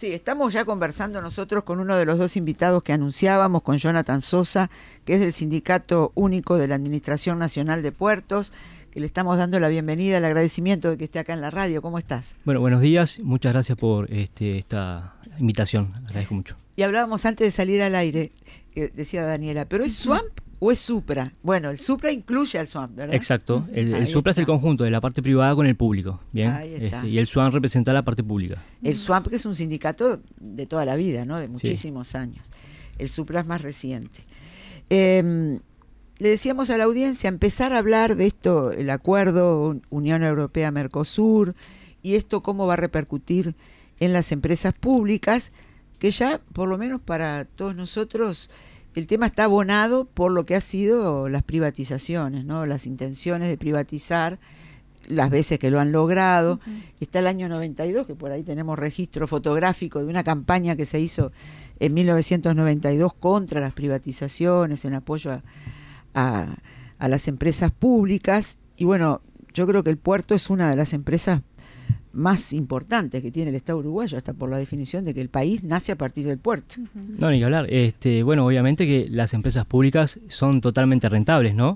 Sí, estamos ya conversando nosotros con uno de los dos invitados que anunciábamos, con Jonathan Sosa, que es del Sindicato Único de la Administración Nacional de Puertos, que le estamos dando la bienvenida, el agradecimiento de que esté acá en la radio. ¿Cómo estás? Bueno, buenos días, muchas gracias por esta invitación, agradezco mucho. Y hablábamos antes de salir al aire, decía Daniela, ¿pero es SWAMP o es Supra? Bueno, el Supra incluye al SWAMP, ¿verdad? Exacto, el Supra es el conjunto de la parte privada con el público, ¿bien? Ahí está. Y el SWAMP representa la parte pública. El SWAMP, que es un sindicato de toda la vida, ¿no? De muchísimos años. El Supra es más reciente. Le decíamos a la audiencia empezar a hablar de esto, el acuerdo Unión Europea-Mercosur, y esto cómo va a repercutir en las empresas públicas, que ya, por lo menos para todos nosotros, el tema está abonado por lo que ha sido las privatizaciones, ¿no? Las intenciones de privatizar, las veces que lo han logrado. Está el año 92, que por ahí tenemos registro fotográfico de una campaña que se hizo en 1992 contra las privatizaciones, en apoyo a las empresas públicas. Y bueno, yo creo que el puerto es una de las empresas más importantes que tiene el Estado uruguayo, hasta por la definición de que el país nace a partir del puerto. No, ni que hablar. Bueno, obviamente que las empresas públicas son totalmente rentables, ¿no?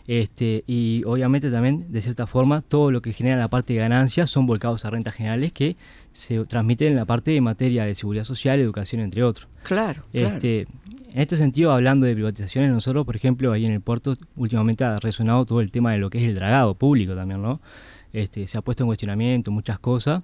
Y obviamente también, de cierta forma, todo lo que genera la parte de ganancias son volcados a rentas generales que se transmiten en la parte de materia de seguridad social, educación, entre otros. Claro, claro. En este sentido, hablando de privatizaciones, nosotros, por ejemplo, ahí en el puerto, últimamente ha resonado todo el tema de lo que es el dragado público también, ¿no? Se ha puesto en cuestionamiento muchas cosas.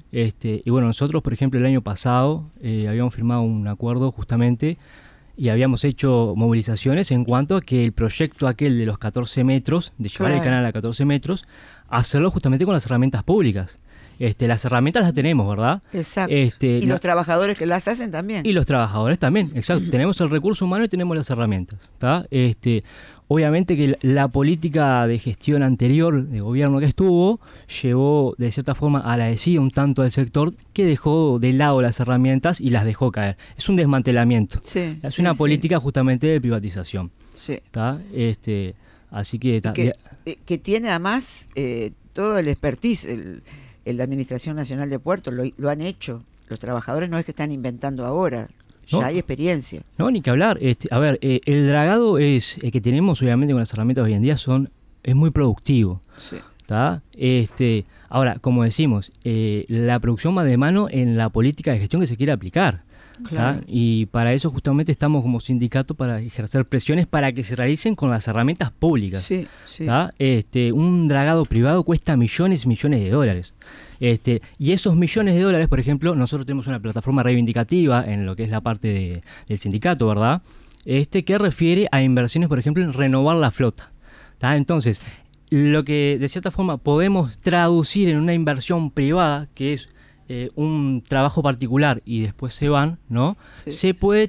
Y bueno, nosotros, por ejemplo, el año pasado habíamos firmado un acuerdo justamente y habíamos hecho movilizaciones en cuanto a que el proyecto aquel de los 14 metros, de llevar el canal a 14 metros, hacerlo justamente con las herramientas públicas. Las herramientas las tenemos, ¿verdad? Exacto. Y los trabajadores que las hacen también. Y los trabajadores también, exacto. Tenemos el recurso humano y tenemos las herramientas, ¿tá? Obviamente que la política de gestión anterior de gobierno que estuvo llevó de cierta forma a la desidia un tanto al sector, que dejó de lado las herramientas y las dejó caer. Es un desmantelamiento. Sí, es una política justamente de privatización. Sí. ¿Tá? Así que tiene además todo el expertise, la Administración Nacional de Puertos lo han hecho. Los trabajadores no es que están inventando ahora. Ya hay experiencia. No, ni que hablar. El dragado que tenemos, obviamente, con las herramientas hoy en día es muy productivo. Sí. ¿Tá? Ahora, como decimos, la producción va de mano en la política de gestión que se quiere aplicar. Claro. Y para eso justamente estamos como sindicato para ejercer presiones para que se realicen con las herramientas públicas. Sí, sí. Un dragado privado cuesta millones y millones de dólares. Y esos millones de dólares, por ejemplo, nosotros tenemos una plataforma reivindicativa en lo que es la parte del sindicato, ¿verdad? Que refiere a inversiones, por ejemplo, en renovar la flota. ¿Tá? Entonces, lo que de cierta forma podemos traducir en una inversión privada, que es un trabajo particular y después se van, ¿no? Sí. Se puede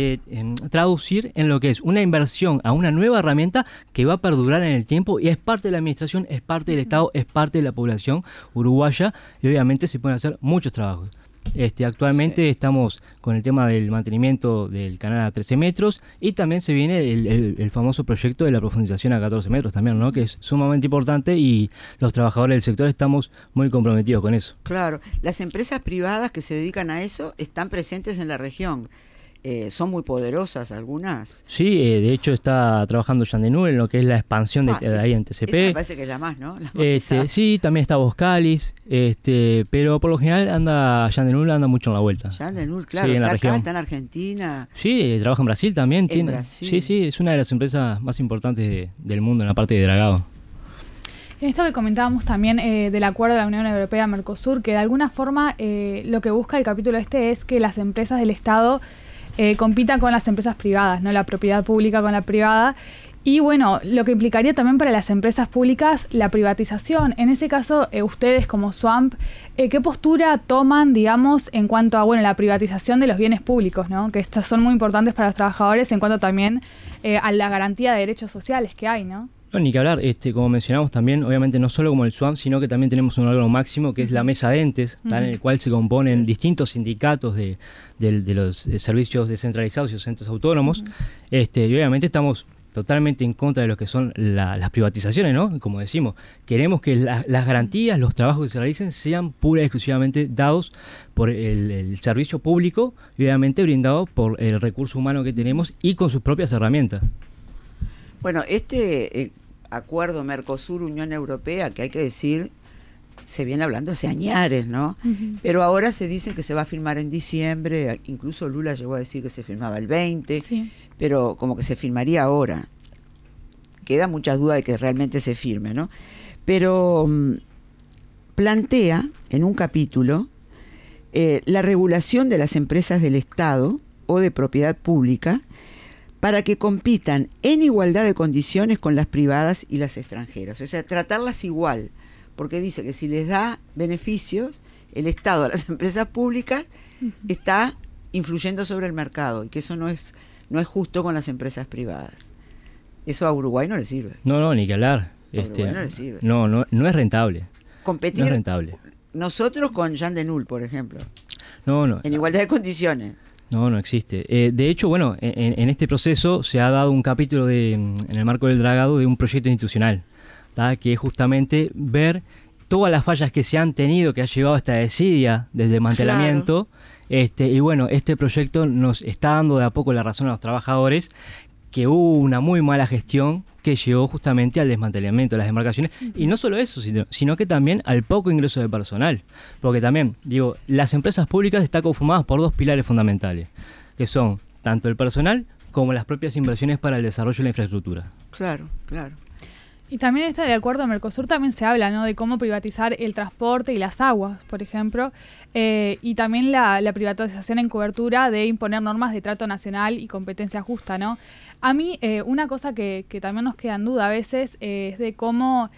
traducir en lo que es una inversión a una nueva herramienta que va a perdurar en el tiempo y es parte de la administración, es parte del Estado, es parte de la población uruguaya y obviamente se pueden hacer muchos trabajos. Actualmente estamos con el tema del mantenimiento del canal a 13 metros y también se viene el famoso proyecto de la profundización a 14 metros también, ¿no? Que es sumamente importante y los trabajadores del sector estamos muy comprometidos con eso. Claro, las empresas privadas que se dedican a eso están presentes en la región. ¿Son muy poderosas algunas? Sí, de hecho está trabajando Yandenul en lo que es la expansión de ahí en TCP. Esa me parece que es la más, ¿no? La más sí, también está Boscalis, pero por lo general Yandenul anda mucho en la vuelta. Yandenul, claro, sí, está acá, está en Argentina. Sí, trabaja en Brasil también. Brasil. Sí, es una de las empresas más importantes del mundo en la parte de dragado. En esto que comentábamos también del acuerdo de la Unión Europea-Mercosur, que de alguna forma lo que busca el capítulo es que las empresas del Estado compitan con las empresas privadas, ¿no? La propiedad pública con la privada. Y bueno, lo que implicaría también para las empresas públicas la privatización. En ese caso, ustedes como SWAMP, ¿qué postura toman, digamos, en cuanto a la privatización de los bienes públicos, ¿no? Que estas son muy importantes para los trabajadores en cuanto también a la garantía de derechos sociales que hay, ¿no? No, ni que hablar, como mencionamos también, obviamente no solo como el SWAMP, sino que también tenemos un órgano máximo que es la Mesa de Entes, en el cual se componen distintos sindicatos de los servicios descentralizados y los centros autónomos, y obviamente estamos totalmente en contra de lo que son las privatizaciones, ¿no? Como decimos, queremos que las garantías, los trabajos que se realicen sean pura y exclusivamente dados por el servicio público y obviamente brindado por el recurso humano que tenemos y con sus propias herramientas. Bueno, acuerdo Mercosur-Unión Europea, que hay que decir, se viene hablando hace añares, ¿no? Uh-huh. Pero ahora se dice que se va a firmar en diciembre, incluso Lula llegó a decir que se firmaba el 20, sí, pero como que se firmaría ahora. Queda mucha duda de que realmente se firme, ¿no? Pero plantea en un capítulo la regulación de las empresas del Estado o de propiedad pública para que compitan en igualdad de condiciones con las privadas y las extranjeras. O sea, tratarlas igual, porque dice que si les da beneficios, el Estado a las empresas públicas está influyendo sobre el mercado y que eso no es justo con las empresas privadas. Eso a Uruguay no le sirve. No, ni que hablar. Uruguay no le sirve. No es rentable. Competir no es rentable. Nosotros con Jean Denul, por ejemplo. No. En igualdad de condiciones. No existe. De hecho, bueno, en este proceso se ha dado un capítulo en el marco del dragado de un proyecto institucional, ¿tá? Que es justamente ver todas las fallas que se han tenido, que ha llevado a esta desidia del desmantelamiento. Claro. Y bueno, este proyecto nos está dando de a poco la razón a los trabajadores que hubo una muy mala gestión que llevó justamente al desmantelamiento de las demarcaciones, y no solo eso, sino que también al poco ingreso de personal, porque también, digo, las empresas públicas están conformadas por dos pilares fundamentales, que son tanto el personal como las propias inversiones para el desarrollo de la infraestructura. Claro. Y también de acuerdo a Mercosur también se habla, ¿no?, de cómo privatizar el transporte y las aguas, por ejemplo, y también la privatización en cobertura de imponer normas de trato nacional y competencia justa, ¿no? A mí una cosa que también nos queda en duda a veces es de cómo,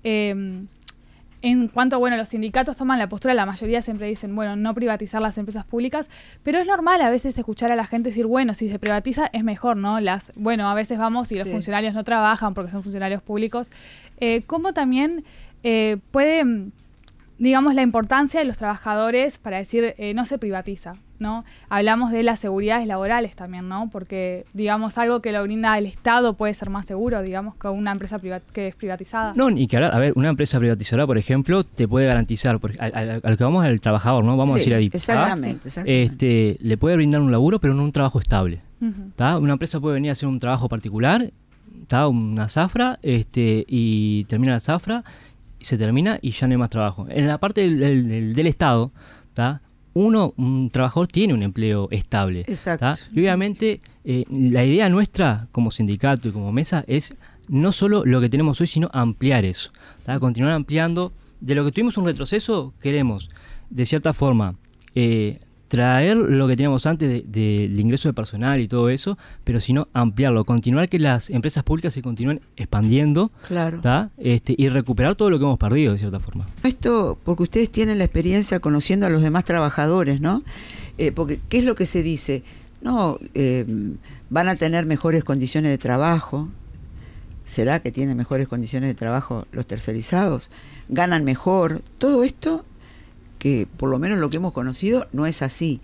en cuanto, bueno, los sindicatos toman la postura, la mayoría siempre dicen, bueno, no privatizar las empresas públicas, pero es normal a veces escuchar a la gente decir, bueno, si se privatiza es mejor, ¿no? Bueno, a veces vamos y los funcionarios no trabajan porque son funcionarios públicos. ¿Cómo también puede, digamos, la importancia de los trabajadores para decir, no se privatiza, ¿no? Hablamos de las seguridades laborales también, ¿no? Porque, digamos, algo que lo brinda el Estado puede ser más seguro, digamos, que una empresa que es privatizada. No, y que a ver, una empresa privatizadora, por ejemplo, te puede garantizar, al que vamos al trabajador, ¿no? Vamos a decir ahí. Exactamente. Le puede brindar un laburo, pero no un trabajo estable. Uh-huh. Una empresa puede venir a hacer un trabajo particular, una zafra, y termina la zafra, y se termina y ya no hay más trabajo. En la parte del Estado, un trabajador tiene un empleo estable. Exacto. Y obviamente la idea nuestra como sindicato y como mesa es no solo lo que tenemos hoy, sino ampliar eso. Continuar ampliando. De lo que tuvimos un retroceso, queremos, de cierta forma, traer lo que teníamos antes del ingreso de personal y todo eso, pero sino ampliarlo, continuar que las empresas públicas se continúen expandiendo, claro, y recuperar todo lo que hemos perdido de cierta forma. Esto porque ustedes tienen la experiencia conociendo a los demás trabajadores, ¿no? Porque ¿qué es lo que se dice? No, van a tener mejores condiciones de trabajo. ¿Será que tienen mejores condiciones de trabajo los tercerizados? ¿Ganan mejor? Todo esto, que por lo menos lo que hemos conocido, no es así.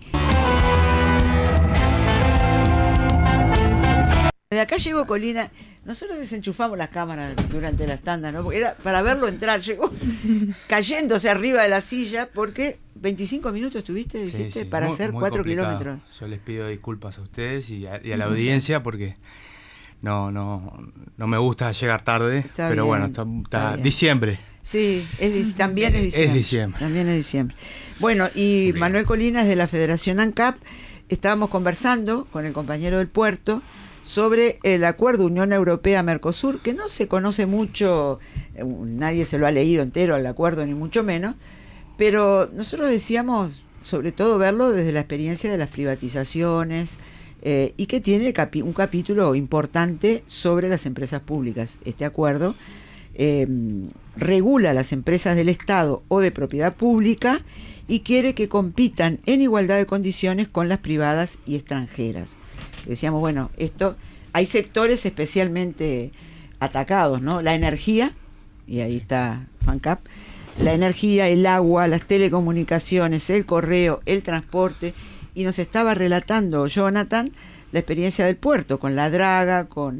De acá llegó Colina. Nosotros desenchufamos las cámaras durante las tandas, ¿no? Porque era para verlo entrar. Llegó cayéndose arriba de la silla porque 25 minutos estuviste, dijiste, para hacer 4 kilómetros. Yo les pido disculpas a ustedes y a la audiencia porque no me gusta llegar tarde. Está pero bien, bueno, está diciembre. Sí, también es diciembre. Es diciembre. También es diciembre. Bueno, y bien. Manuel Colinas de la Federación ANCAP, estábamos conversando con el compañero del puerto sobre el acuerdo Unión Europea-Mercosur, que no se conoce mucho, nadie se lo ha leído entero al acuerdo, ni mucho menos, pero nosotros decíamos, sobre todo, verlo desde la experiencia de las privatizaciones, y que tiene un capítulo importante sobre las empresas públicas. Este acuerdo regula las empresas del Estado o de propiedad pública y quiere que compitan en igualdad de condiciones con las privadas y extranjeras. Decíamos, bueno, hay sectores especialmente atacados, ¿no? La energía, y ahí está FANCAP, la energía, el agua, las telecomunicaciones, el correo, el transporte, y nos estaba relatando Jonathan la experiencia del puerto, con la draga, con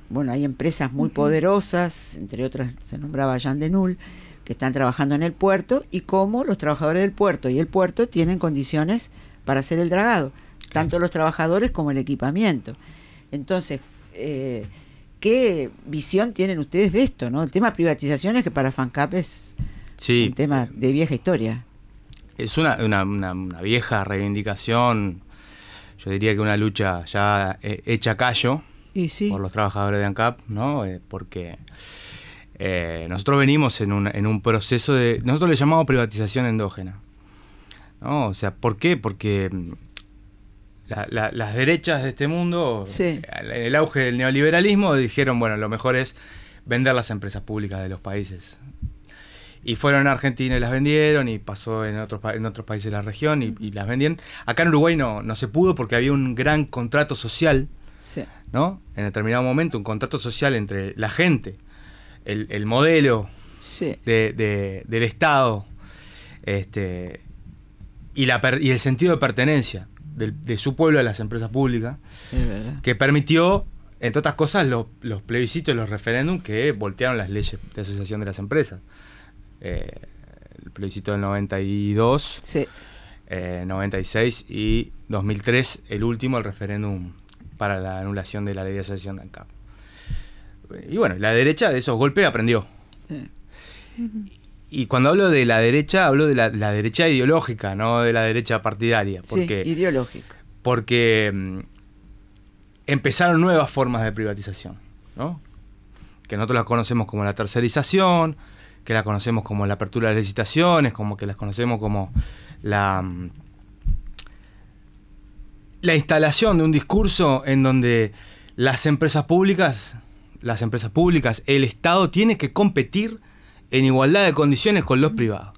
bueno, hay empresas muy poderosas, entre otras se nombraba Jan de Null, que están trabajando en el puerto, y cómo los trabajadores del puerto y el puerto tienen condiciones para hacer el dragado, tanto los trabajadores como el equipamiento. Entonces, ¿qué visión tienen ustedes de esto, no? El tema de privatizaciones, que para FANCAP es un tema de vieja historia. Es una vieja reivindicación, yo diría que una lucha ya hecha callo por los trabajadores de ANCAP, ¿no? Porque nosotros venimos en un proceso de... Nosotros le llamamos privatización endógena, ¿no? O sea, ¿por qué? Porque las derechas de este mundo, en el auge del neoliberalismo, dijeron, bueno, lo mejor es vender las empresas públicas de los países. Y fueron a Argentina y las vendieron, y pasó en otros países de la región y las vendieron. Acá en Uruguay no se pudo porque había un gran contrato social, ¿no? En determinado momento, un contrato social entre la gente, el modelo del Estado, y el sentido de pertenencia de su pueblo a las empresas públicas, que permitió, entre otras cosas, los plebiscitos y los referéndums que voltearon las leyes de asociación de las empresas. El plebiscito del 92, 96 y 2003, el último, el referéndum para la anulación de la ley de asociación de ANCAP. Y bueno, la derecha de esos golpes aprendió. Y cuando hablo de la derecha, hablo de la derecha ideológica, no de la derecha partidaria. Porque, ideológica. Porque empezaron nuevas formas de privatización, ¿no? Que nosotros las conocemos como la tercerización, que la conocemos como la apertura de licitaciones, como que las conocemos como la instalación de un discurso en donde las empresas públicas, el Estado tiene que competir en igualdad de condiciones con los privados.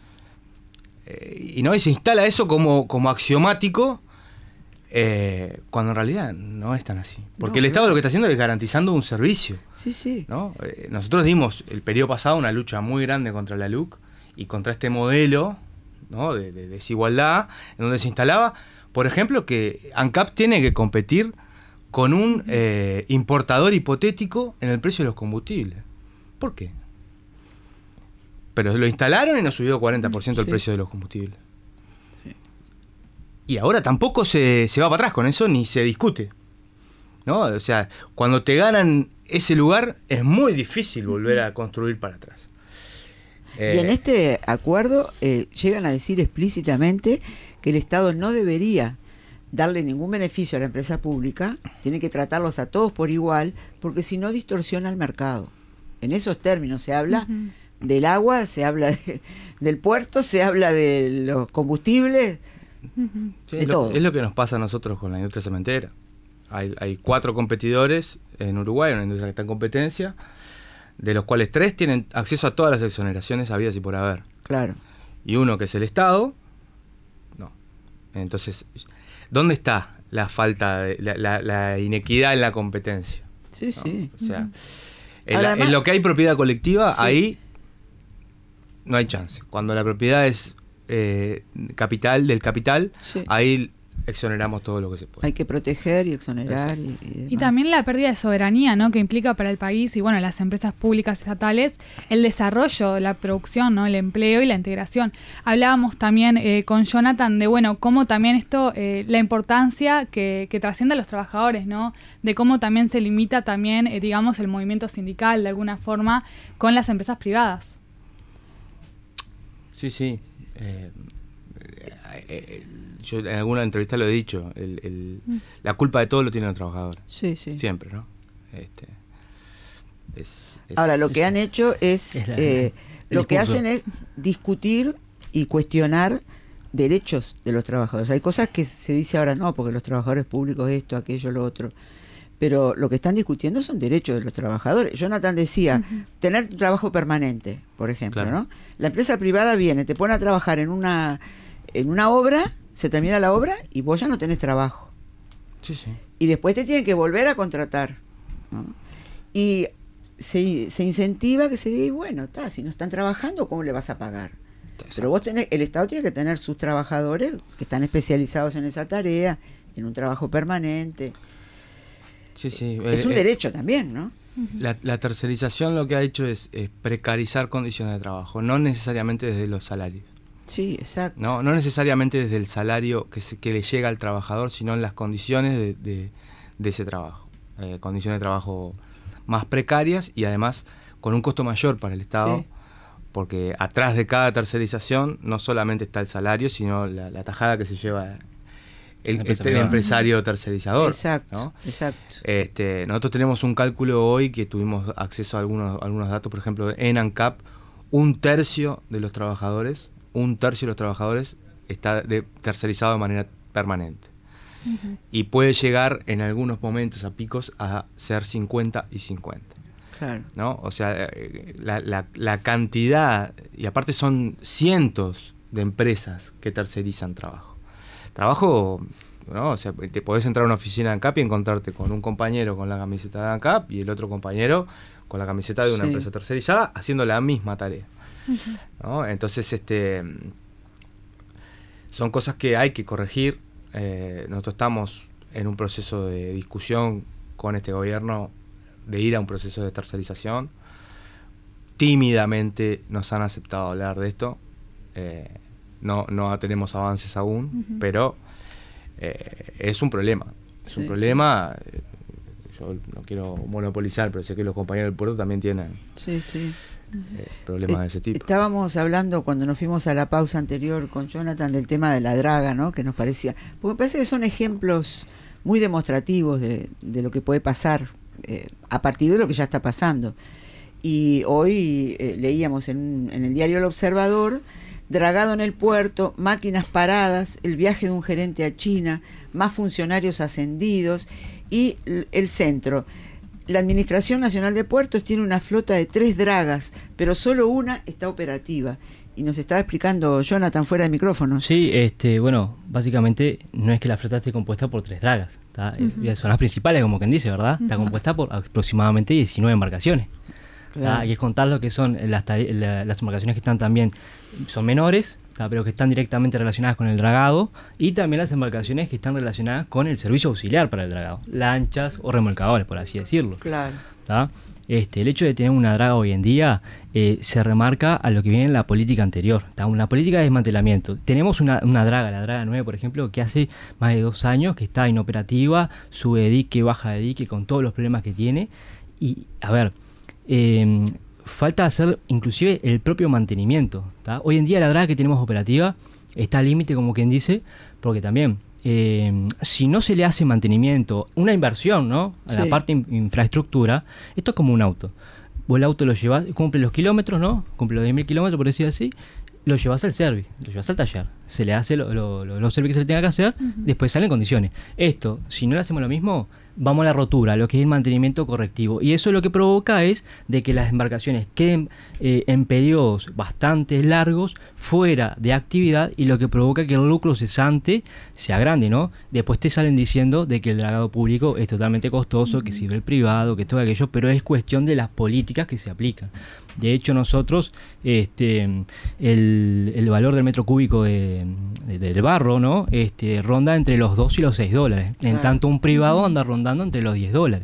Y se instala eso como axiomático, cuando en realidad no es tan así. Porque el Estado lo que está haciendo es garantizando un servicio. ¿No? Nosotros dimos el periodo pasado una lucha muy grande contra la LUC y contra este modelo, ¿no? de desigualdad, en donde se instalaba, por ejemplo, que ANCAP tiene que competir con un importador hipotético en el precio de los combustibles. ¿Por qué? Pero lo instalaron y nos subió 40% el precio de los combustibles. Y ahora tampoco se va para atrás con eso, ni se discute, ¿no? O sea, cuando te ganan ese lugar, es muy difícil volver a construir para atrás. Y en este acuerdo llegan a decir explícitamente que el Estado no debería darle ningún beneficio a la empresa pública, tiene que tratarlos a todos por igual, porque si no distorsiona el mercado. En esos términos se habla del agua, se habla del puerto, se habla de los combustibles, de todo. Es lo que nos pasa a nosotros con la industria cementera. Hay 4 competidores en Uruguay, una industria que está en competencia, de los cuales 3 tienen acceso a todas las exoneraciones habidas y por haber. Claro. Y uno, que es el Estado, no. Entonces, ¿dónde está la falta, la inequidad en la competencia? Sí, ¿no? O sea, en lo que hay propiedad colectiva, ahí no hay chance. Cuando la propiedad es del capital, ahí exoneramos todo lo que se puede. Hay que proteger y exonerar y también la pérdida de soberanía, ¿no? Que implica para el país y bueno, las empresas públicas estatales el desarrollo, la producción, ¿no? El empleo y la integración. Hablábamos también con Jonathan de bueno, cómo también esto, la importancia que trasciende a los trabajadores, ¿no? De cómo también se limita también, digamos, el movimiento sindical de alguna forma con las empresas privadas. Sí. Yo en alguna entrevista lo he dicho, la culpa de todo lo tienen los trabajadores. Sí. Siempre, ¿no? Ahora, lo que han hecho es, lo que hacen es discutir y cuestionar derechos de los trabajadores. Hay cosas que se dice ahora no, porque los trabajadores públicos esto, aquello, lo otro. Pero lo que están discutiendo son derechos de los trabajadores. Jonathan decía, tener un trabajo permanente, por ejemplo, ¿no? La empresa privada viene, te pone a trabajar en una obra, se termina la obra y vos ya no tenés trabajo. Y después te tienen que volver a contratar, ¿no? Y se incentiva que se diga, bueno, si no están trabajando, ¿cómo le vas a pagar? Pero el Estado tiene que tener sus trabajadores que están especializados en esa tarea, en un trabajo permanente. Sí, sí. Es un derecho también, ¿no? La tercerización lo que ha hecho es precarizar condiciones de trabajo, no necesariamente desde los salarios. Sí, exacto. No necesariamente desde el salario que le llega al trabajador, sino en las condiciones de ese trabajo. Condiciones de trabajo más precarias y además con un costo mayor para el Estado, sí, porque atrás de cada tercerización no solamente está el salario, sino la tajada que se lleva el empresario tercerizador. Exacto, ¿no? Exacto. Nosotros tenemos un cálculo hoy que tuvimos acceso a algunos datos, por ejemplo, en ANCAP, un tercio de los trabajadores está tercerizado de manera permanente. Uh-huh. Y puede llegar en algunos momentos a picos a ser 50 y 50. Claro. ¿No? O sea, la cantidad, y aparte son cientos de empresas que tercerizan trabajo, ¿no? O sea, te podés entrar a una oficina de ANCAP y encontrarte con un compañero con la camiseta de ANCAP y el otro compañero con la camiseta de una empresa tercerizada haciendo la misma tarea. Uh-huh. ¿No? Entonces, son cosas que hay que corregir. Nosotros estamos en un proceso de discusión con este gobierno de ir a un proceso de tercerización. Tímidamente nos han aceptado hablar de esto. No tenemos avances aún, uh-huh, pero es un problema. Es un problema. Sí. Yo no quiero monopolizar, pero sé que los compañeros del puerto también tienen problemas de ese tipo. Estábamos hablando cuando nos fuimos a la pausa anterior con Jonathan del tema de la draga, ¿no? Que nos parecía, porque me parece que son ejemplos muy demostrativos de lo que puede pasar a partir de lo que ya está pasando. Y hoy leíamos en el diario El Observador: dragado en el puerto, máquinas paradas, el viaje de un gerente a China, más funcionarios ascendidos y el centro. La Administración Nacional de Puertos tiene una flota de 3 dragas, pero solo una está operativa. Y nos estaba explicando Jonathan fuera de micrófono. Sí, bueno, básicamente no es que la flota esté compuesta por 3 dragas. Uh-huh. Son las principales, como quien dice, ¿verdad? Uh-huh. Está compuesta por aproximadamente 19 embarcaciones. Claro. Hay que contar lo que son las embarcaciones que están también, son menores, pero que están directamente relacionadas con el dragado, y también las embarcaciones que están relacionadas con el servicio auxiliar para el dragado, lanchas o remolcadores, por así decirlo. Claro. El hecho de tener una draga hoy en día se remarca a lo que viene en la política anterior, una política de desmantelamiento. Tenemos una draga, la draga 9, por ejemplo, que hace más de 2 años que está inoperativa, sube de dique, baja de dique, con todos los problemas que tiene. Y, a ver, falta hacer inclusive el propio mantenimiento. Hoy en día la draga que tenemos operativa está al límite, como quien dice, porque también si no se le hace mantenimiento, una inversión, ¿no?, a la parte infraestructura, esto es como un auto. Vos el auto lo llevas, cumple los kilómetros, ¿no? Cumple los 10.000 kilómetros, por decir así, lo llevas al service, lo llevas al taller, se le hace los servicios que se le tenga que hacer, uh-huh, después sale en condiciones. Esto, si no le hacemos lo mismo, vamos a la rotura, lo que es el mantenimiento correctivo, y eso lo que provoca es de que las embarcaciones queden en periodos bastante largos fuera de actividad, y lo que provoca que el lucro cesante sea grande, ¿no? Después te salen diciendo de que el dragado público es totalmente costoso, uh-huh, que sirve el privado, que todo aquello, pero es cuestión de las políticas que se aplican. De hecho, nosotros el valor del metro cúbico del barro, ¿no?, ronda entre los $2 y los $6. En tanto un privado anda rondando entre los $10.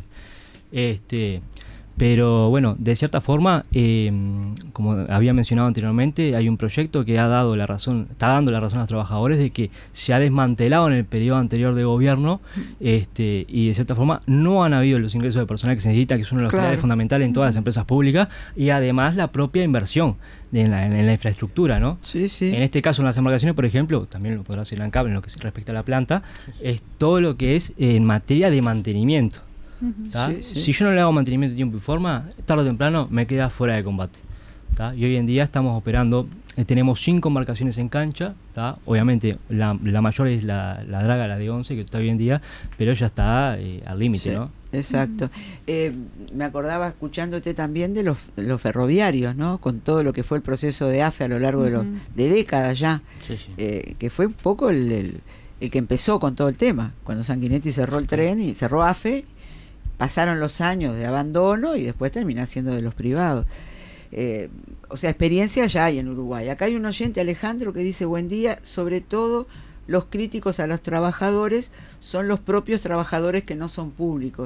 Pero bueno, de cierta forma, como había mencionado anteriormente, hay un proyecto que está dando la razón a los trabajadores de que se ha desmantelado en el periodo anterior de gobierno, y de cierta forma no han habido los ingresos de personal que se necesita, que es uno de los pilares fundamentales en todas las empresas públicas, y además la propia inversión en la infraestructura, ¿no? Sí, sí. En este caso, en las embarcaciones, por ejemplo, también lo podrá hacer la ANCAP en lo que respecta a la planta, es todo lo que es en materia de mantenimiento. Si yo no le hago mantenimiento de tiempo y forma, tarde o temprano me queda fuera de combate. Y hoy en día estamos operando, tenemos 5 embarcaciones en cancha, obviamente la mayor es la draga, la de 11, que está hoy en día, pero ya está al límite, ¿no? Exacto. Me acordaba escuchándote también de los ferroviarios, ¿no? Con todo lo que fue el proceso de AFE a lo largo de décadas ya, que fue un poco el que empezó con todo el tema, cuando Sanguinetti cerró el tren y cerró AFE. Pasaron los años de abandono y después termina siendo de los privados. O sea, experiencia ya hay en Uruguay. Acá hay un oyente, Alejandro, que dice: buen día, sobre todo los críticos a los trabajadores son los propios trabajadores que no son públicos.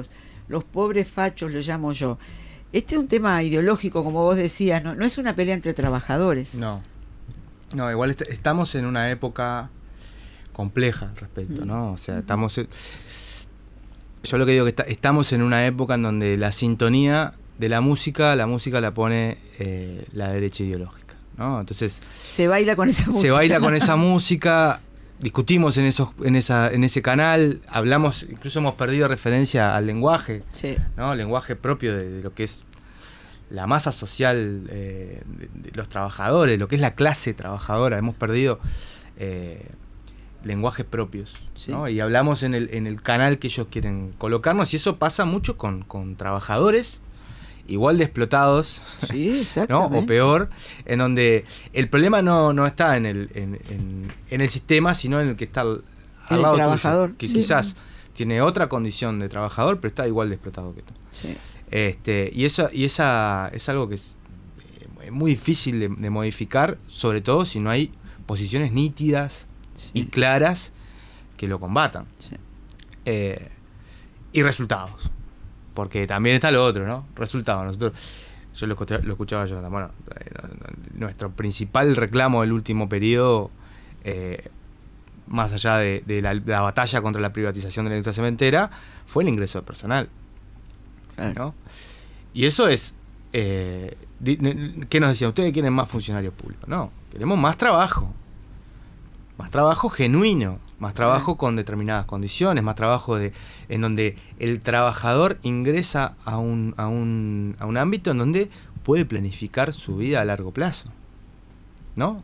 los pobres fachos, lo llamo yo. Este es un tema ideológico, como vos decías, no es una pelea entre trabajadores. No, igual estamos en una época compleja al respecto, ¿no? O sea, yo lo que digo que estamos en una época en donde la sintonía de la música la pone la derecha ideológica, ¿no? Entonces se baila con esa música. Se baila con esa música, discutimos en ese canal, hablamos, incluso hemos perdido referencia al lenguaje, sí, ¿no? El lenguaje propio de lo que es la masa social de los trabajadores, lo que es la clase trabajadora. Hemos perdido lenguajes propios, sí, ¿no? Y hablamos en el canal que ellos quieren colocarnos, y eso pasa mucho con trabajadores igual de explotados, sí, ¿no? O peor, en donde el problema no está en el sistema, sino en el que está al lado trabajador, tuyo, que sí, quizás tiene otra condición de trabajador, pero está igual de explotado que tú. Sí. Y esa es algo que es muy difícil de modificar, sobre todo si no hay posiciones nítidas, sí, y claras que lo combatan. Sí. Y resultados. Porque también está lo otro, ¿no? Resultados. Yo lo escuchaba a Jonathan. Bueno, nuestro principal reclamo del último periodo, más allá de la batalla contra la privatización de la industria cementera, fue el ingreso de personal, ¿no? Y eso es... ¿qué nos decían? ¿Ustedes quieren más funcionarios públicos? No, queremos más trabajo. Más trabajo genuino, más trabajo con determinadas condiciones, más trabajo en donde el trabajador ingresa a un ámbito en donde puede planificar su vida a largo plazo, ¿no?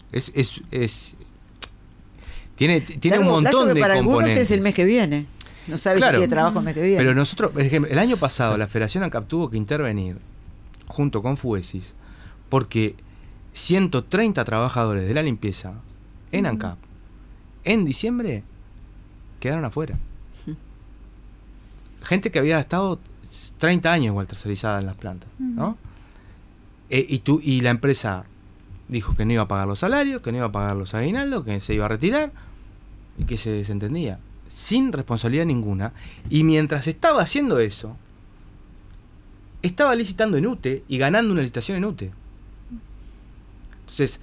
Tiene un montón de para componentes. Algunos es el mes que viene. No sabe, claro, si tiene trabajo el mes que viene. Pero nosotros, por ejemplo, el año pasado, sí, la Federación ANCAP tuvo que intervenir junto con FUESIS porque 130 trabajadores de la limpieza en ANCAP en diciembre quedaron afuera. Gente que había estado 30 años igual tercerizada en las plantas, ¿no? Y la empresa dijo que no iba a pagar los salarios, que no iba a pagar los aguinaldos, que se iba a retirar y que se desentendía, sin responsabilidad ninguna. Y mientras estaba haciendo eso, estaba licitando en UTE y ganando una licitación en UTE. Entonces,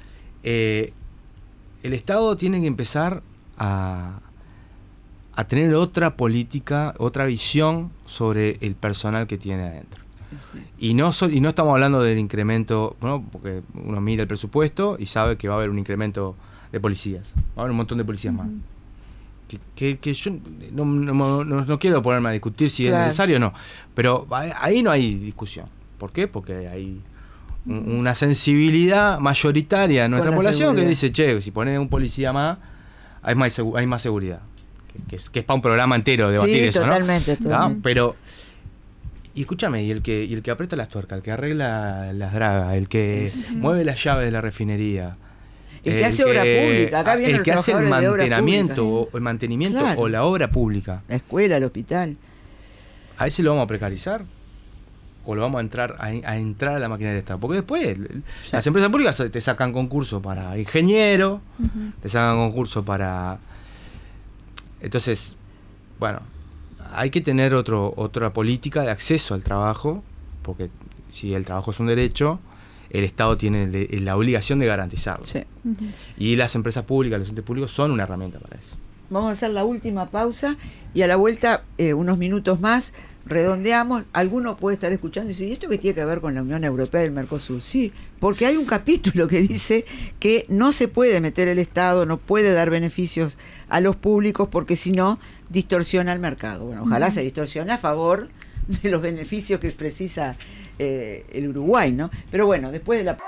el Estado tiene que empezar a tener otra política, otra visión sobre el personal que tiene adentro. Sí. Y no estamos hablando del incremento, ¿no? Porque uno mira el presupuesto y sabe que va a haber un incremento de policías. Va a haber un montón de policías más. Que yo no quiero ponerme a discutir si, claro, es necesario o no. Pero ahí no hay discusión. ¿Por qué? Porque hay una sensibilidad mayoritaria de nuestra población que dice, che, si pones un policía más, hay más seguridad. Que es para un programa entero debatir, sí, eso, totalmente, ¿no? Totalmente. Pero, y escúchame, y el que aprieta las tuercas, el que arregla las dragas, el que mueve las llaves de la refinería, el que hace obra pública, acá viene el que hace el mantenimiento, claro, o la obra pública, la escuela, el hospital, ¿a ese lo vamos a precarizar? ¿O lo vamos a entrar a la maquinaria del Estado? Porque después las empresas públicas te sacan concurso para ingeniero, te sacan concurso para... Entonces, bueno, hay que tener otra política de acceso al trabajo, porque si el trabajo es un derecho, el Estado tiene la obligación de garantizarlo. Sí. Y las empresas públicas, los entes públicos son una herramienta para eso. Vamos a hacer la última pausa y a la vuelta, unos minutos más, redondeamos. Alguno puede estar escuchando y decir, ¿y esto qué tiene que ver con la Unión Europea y el Mercosur? Sí, porque hay un capítulo que dice que no se puede meter el Estado, no puede dar beneficios a los públicos porque si no, distorsiona el mercado. Bueno, ojalá se distorsione a favor de los beneficios que precisa el Uruguay, ¿no? Pero bueno, después de la...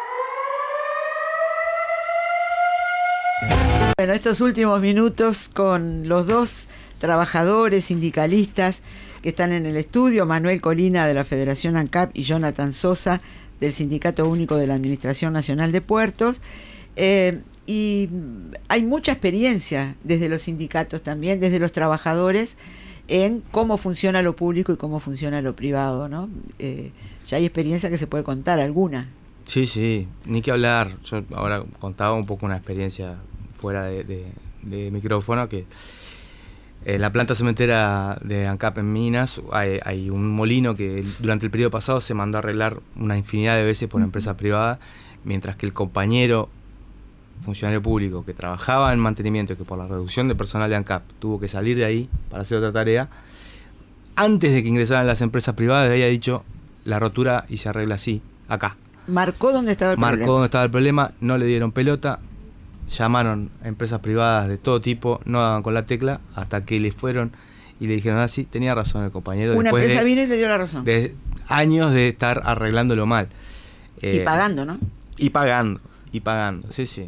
Bueno, estos últimos minutos con los dos trabajadores sindicalistas que están en el estudio, Manuel Colina de la Federación ANCAP y Jonathan Sosa del Sindicato Único de la Administración Nacional de Puertos. Y hay mucha experiencia desde los sindicatos también, desde los trabajadores, en cómo funciona lo público y cómo funciona lo privado, ¿no? Ya hay experiencia que se puede contar, alguna. Sí, ni que hablar. Yo ahora contaba un poco una experiencia fuera de micrófono, que En la planta cementera de ANCAP en Minas hay un molino que durante el periodo pasado se mandó a arreglar una infinidad de veces por empresas privadas, mientras que el compañero funcionario público que trabajaba en mantenimiento y que por la reducción de personal de ANCAP tuvo que salir de ahí para hacer otra tarea, antes de que ingresaran las empresas privadas había dicho la rotura y se arregla así, acá. Marcó dónde estaba el problema, no le dieron pelota. Llamaron a empresas privadas de todo tipo, no daban con la tecla, hasta que le fueron y le dijeron, sí, tenía razón el compañero. Una empresa vino y le dio la razón. De años de estar arreglándolo mal. Y pagando, ¿no? Y pagando, sí.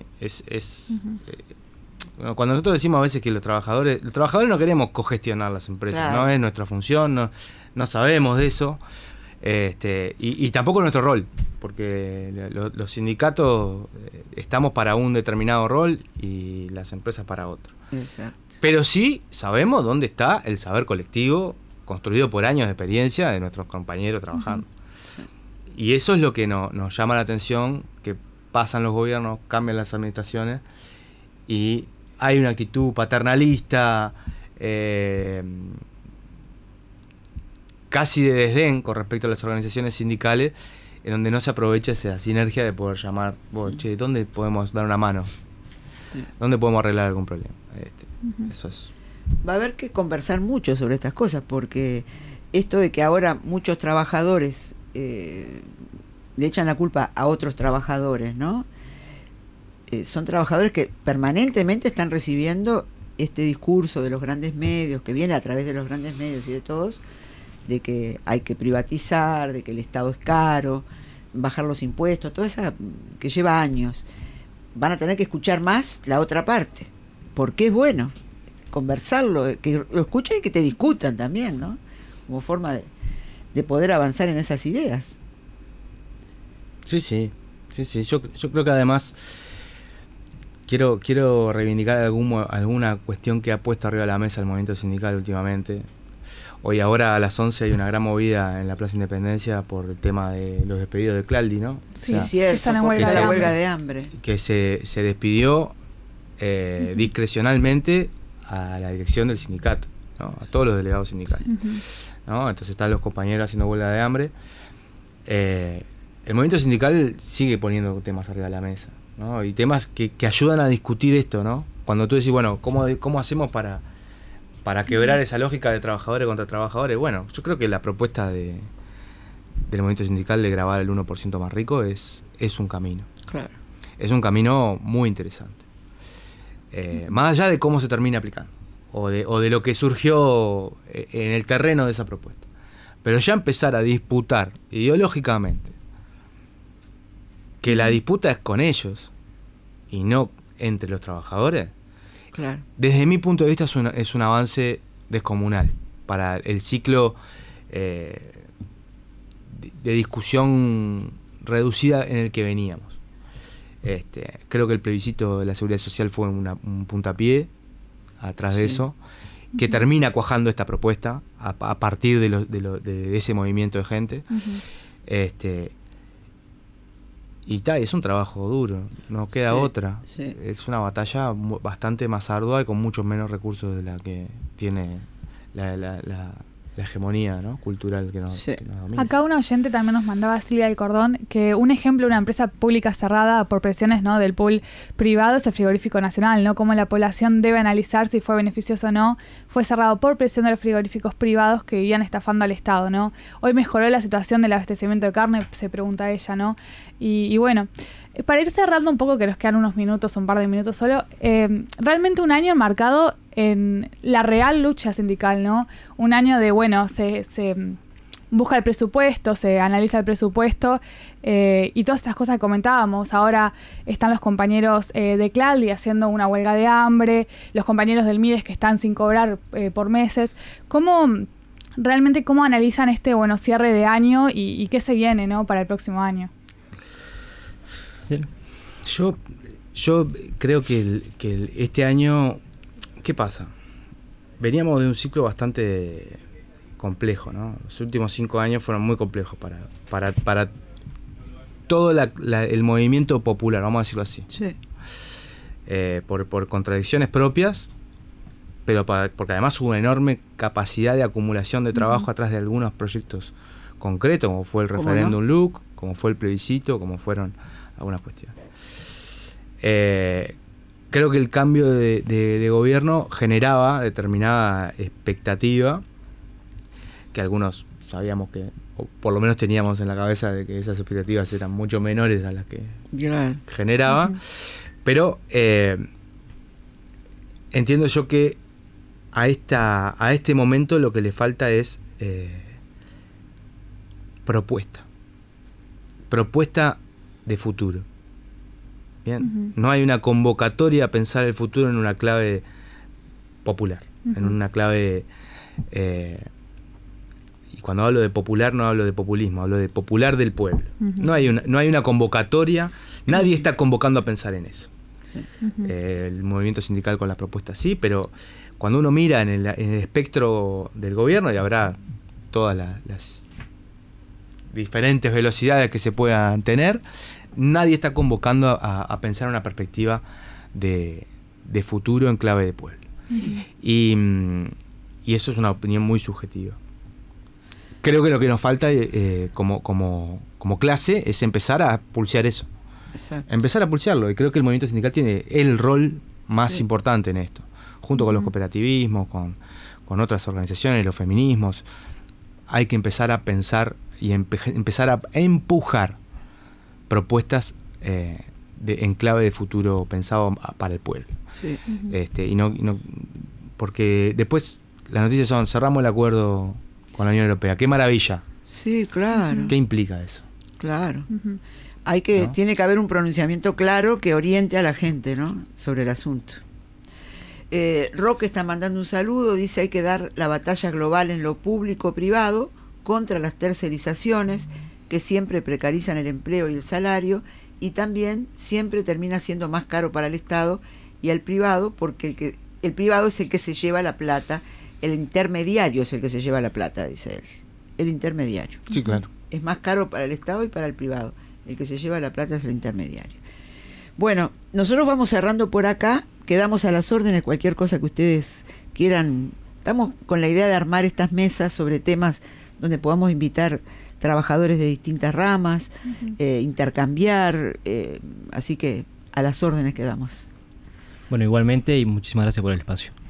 Cuando nosotros decimos a veces que los trabajadores no queremos cogestionar las empresas, claro. No es nuestra función, no sabemos de eso. Y tampoco nuestro rol, porque los sindicatos estamos para un determinado rol y las empresas para otro. Exacto. Pero sí sabemos dónde está el saber colectivo construido por años de experiencia de nuestros compañeros trabajando. Sí. Y eso es lo que nos llama la atención, que pasan los gobiernos, cambian las administraciones y hay una actitud paternalista, casi de desdén con respecto a las organizaciones sindicales, en donde no se aprovecha esa sinergia de poder llamar, che, ¿dónde podemos dar una mano? Sí. ¿Dónde podemos arreglar algún problema? Eso es. Va a haber que conversar mucho sobre estas cosas, porque esto de que ahora muchos trabajadores le echan la culpa a otros trabajadores, ¿no? Son trabajadores que permanentemente están recibiendo este discurso de los grandes medios, que viene a través de los grandes medios y de todos, de que hay que privatizar, de que el Estado es caro, bajar los impuestos, toda esa que lleva años. Van a tener que escuchar más la otra parte, porque es bueno conversarlo, que lo escuchen y que te discutan también, ¿no? Como forma de poder avanzar en esas ideas. Sí. Yo creo que además quiero reivindicar alguna cuestión que ha puesto arriba de la mesa el movimiento sindical últimamente. Hoy ahora a las 11 hay una gran movida en la Plaza Independencia por el tema de los despedidos de Claldi, ¿no? Sí, cierto, están en huelga de hambre. Que se despidió discrecionalmente a la dirección del sindicato, ¿no? A todos los delegados sindicales. ¿No? Entonces están los compañeros haciendo huelga de hambre. El movimiento sindical sigue poniendo temas arriba de la mesa, ¿no? Y temas que ayudan a discutir esto, ¿no? Cuando tú decís, bueno, ¿cómo hacemos para quebrar esa lógica de trabajadores contra trabajadores? Bueno, yo creo que la propuesta del movimiento sindical de grabar el 1% más rico es un camino. Claro. Es un camino muy interesante. Más allá de cómo se termina aplicando, o de lo que surgió en el terreno de esa propuesta. Pero ya empezar a disputar ideológicamente, que la disputa es con ellos y no entre los trabajadores, claro. Desde mi punto de vista es un avance descomunal para el ciclo de discusión reducida en el que veníamos. Creo que el plebiscito de la seguridad social fue un puntapié atrás de eso, que termina cuajando esta propuesta a partir de ese movimiento de gente. Y es un trabajo duro, no queda otra. Sí. Es una batalla bastante más ardua y con muchos menos recursos de la que tiene la hegemonía, ¿no? Cultural que nos domina. Acá un oyente también nos mandaba, Silvia del Cordón, que un ejemplo de una empresa pública cerrada por presiones, ¿no?, del pool privado es el Frigorífico Nacional, ¿no? Cómo la población debe analizar si fue beneficioso o no. Fue cerrado por presión de los frigoríficos privados que vivían estafando al Estado, ¿no? Hoy mejoró la situación del abastecimiento de carne, se pregunta ella, ¿no? Y bueno, para ir cerrando un poco, que nos quedan unos minutos, un par de minutos solo, realmente un año marcado en la real lucha sindical, ¿no? Un año de, bueno, se busca el presupuesto, se analiza el presupuesto y todas estas cosas que comentábamos. Ahora están los compañeros de Claldi haciendo una huelga de hambre, los compañeros del Mides que están sin cobrar por meses. ¿Cómo analizan este cierre de año y qué se viene, ¿no?, para el próximo año? Yo creo que este año, ¿qué pasa? Veníamos de un ciclo bastante complejo, ¿no? Los últimos 5 años fueron muy complejos para todo el movimiento popular, vamos a decirlo así. Sí. Por contradicciones propias pero porque además hubo una enorme capacidad de acumulación de trabajo atrás de algunos proyectos concretos, como fue el referéndum LUC, como fue el plebiscito, como fueron algunas cuestiones. Creo que el cambio de gobierno generaba determinada expectativa, que algunos sabíamos que, o por lo menos teníamos en la cabeza de que esas expectativas eran mucho menores a las que generaba, pero entiendo yo que a este momento lo que le falta es propuesta de futuro. Bien, no hay una convocatoria a pensar el futuro en una clave popular, en una clave, y cuando hablo de popular no hablo de populismo, hablo de popular del pueblo. No hay una convocatoria, nadie está convocando a pensar en eso. El movimiento sindical con las propuestas sí, pero cuando uno mira en el espectro del gobierno, y habrá todas las diferentes velocidades que se puedan tener, nadie está convocando a pensar en una perspectiva de futuro en clave de pueblo. Y eso es una opinión muy subjetiva. Creo que lo que nos falta como clase es empezar a pulsear eso. Exacto. Empezar a pulsearlo, y creo que el movimiento sindical tiene el rol más importante en esto, junto con los cooperativismos, con otras organizaciones, los feminismos. Hay que empezar a pensar y empezar a empujar propuestas en clave de futuro pensado para el pueblo. Sí. Y no porque después las noticias son: cerramos el acuerdo con la Unión Europea. ¡Qué maravilla! Sí, claro. ¿Qué implica eso? Claro. Tiene que haber un pronunciamiento claro que oriente a la gente, ¿no?, sobre el asunto. Roque está mandando un saludo, dice: hay que dar la batalla global en lo público-privado contra las tercerizaciones que siempre precarizan el empleo y el salario, y también siempre termina siendo más caro para el Estado y al privado, porque el privado es el que se lleva la plata, el intermediario es el que se lleva la plata, dice él. El intermediario. Sí, claro. Es más caro para el Estado y para el privado. El que se lleva la plata es el intermediario. Bueno, nosotros vamos cerrando por acá, quedamos a las órdenes, cualquier cosa que ustedes quieran. Estamos con la idea de armar estas mesas sobre temas donde podamos invitar trabajadores de distintas ramas, intercambiar, así que a las órdenes quedamos. Bueno, igualmente, y muchísimas gracias por el espacio.